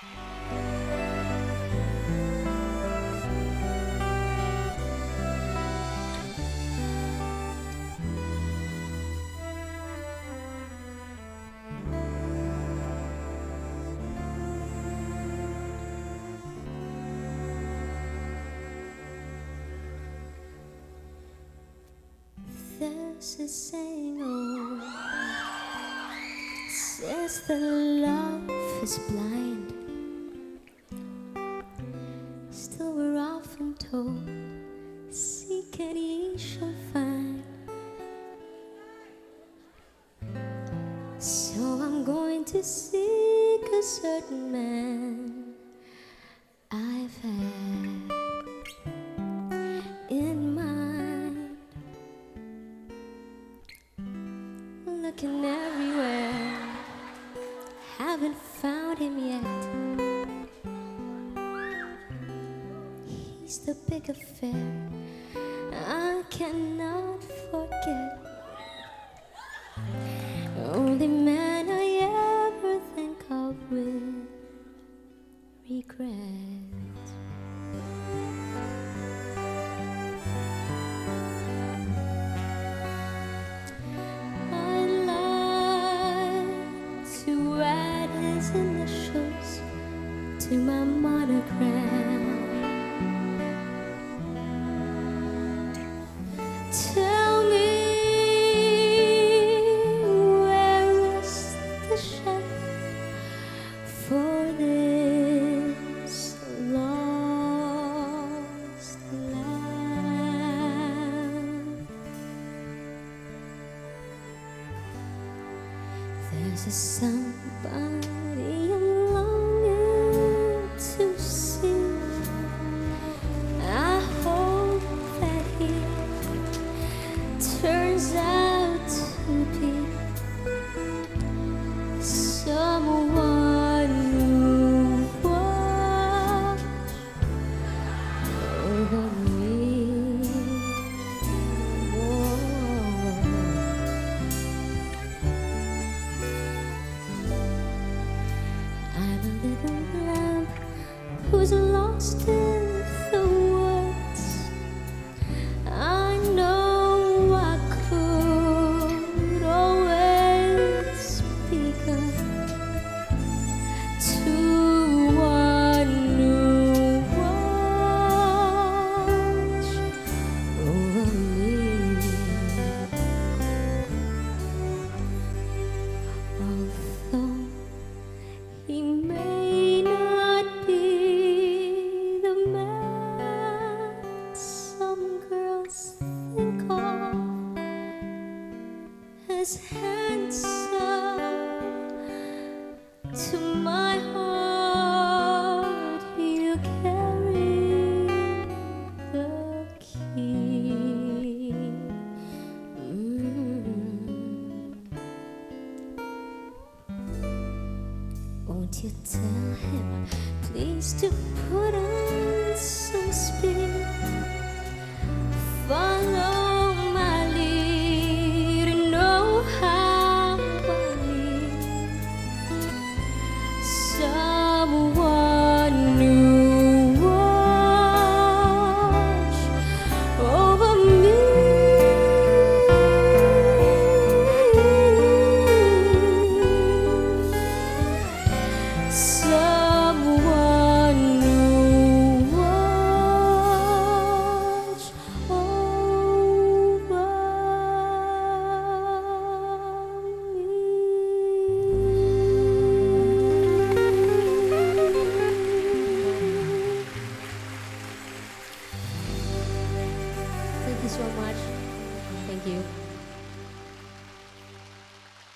There's a saying, oh, says that love is blind. Still we're often told, seek and ye shall find. So I'm going to seek a certain man I've had in mind. Looking everywhere, haven't found him yet. He's the big affair I cannot forget. Only man I ever think of with regret. Initials to my monogram. Tell me, where is the shade for this lost land? There's a somebody I'm longing to see. I hope that he turns out to be someone who watches over me. Who's lost in the woods? I know I could always be good to one who watch over me. Although he may not be think of as handsome, to my heart you carry the key. Won't you tell him, please, to put on some speed? Follow my lead and know how I need someone who watch over me. Someone who watch over me. Thank you so much. Thank you.